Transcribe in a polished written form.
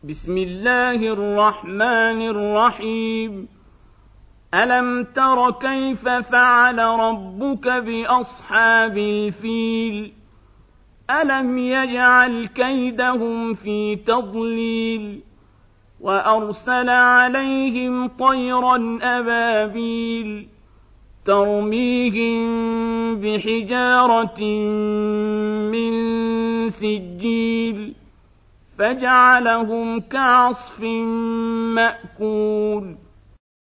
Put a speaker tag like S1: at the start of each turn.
S1: بسم الله الرحمن الرحيم ألم تر كيف فعل ربك بأصحاب الفيل ألم يجعل كيدهم في تضليل وأرسل عليهم طيرا أبابيل ترميهم بحجارة من سجيل فجعلهم كعصف مأكول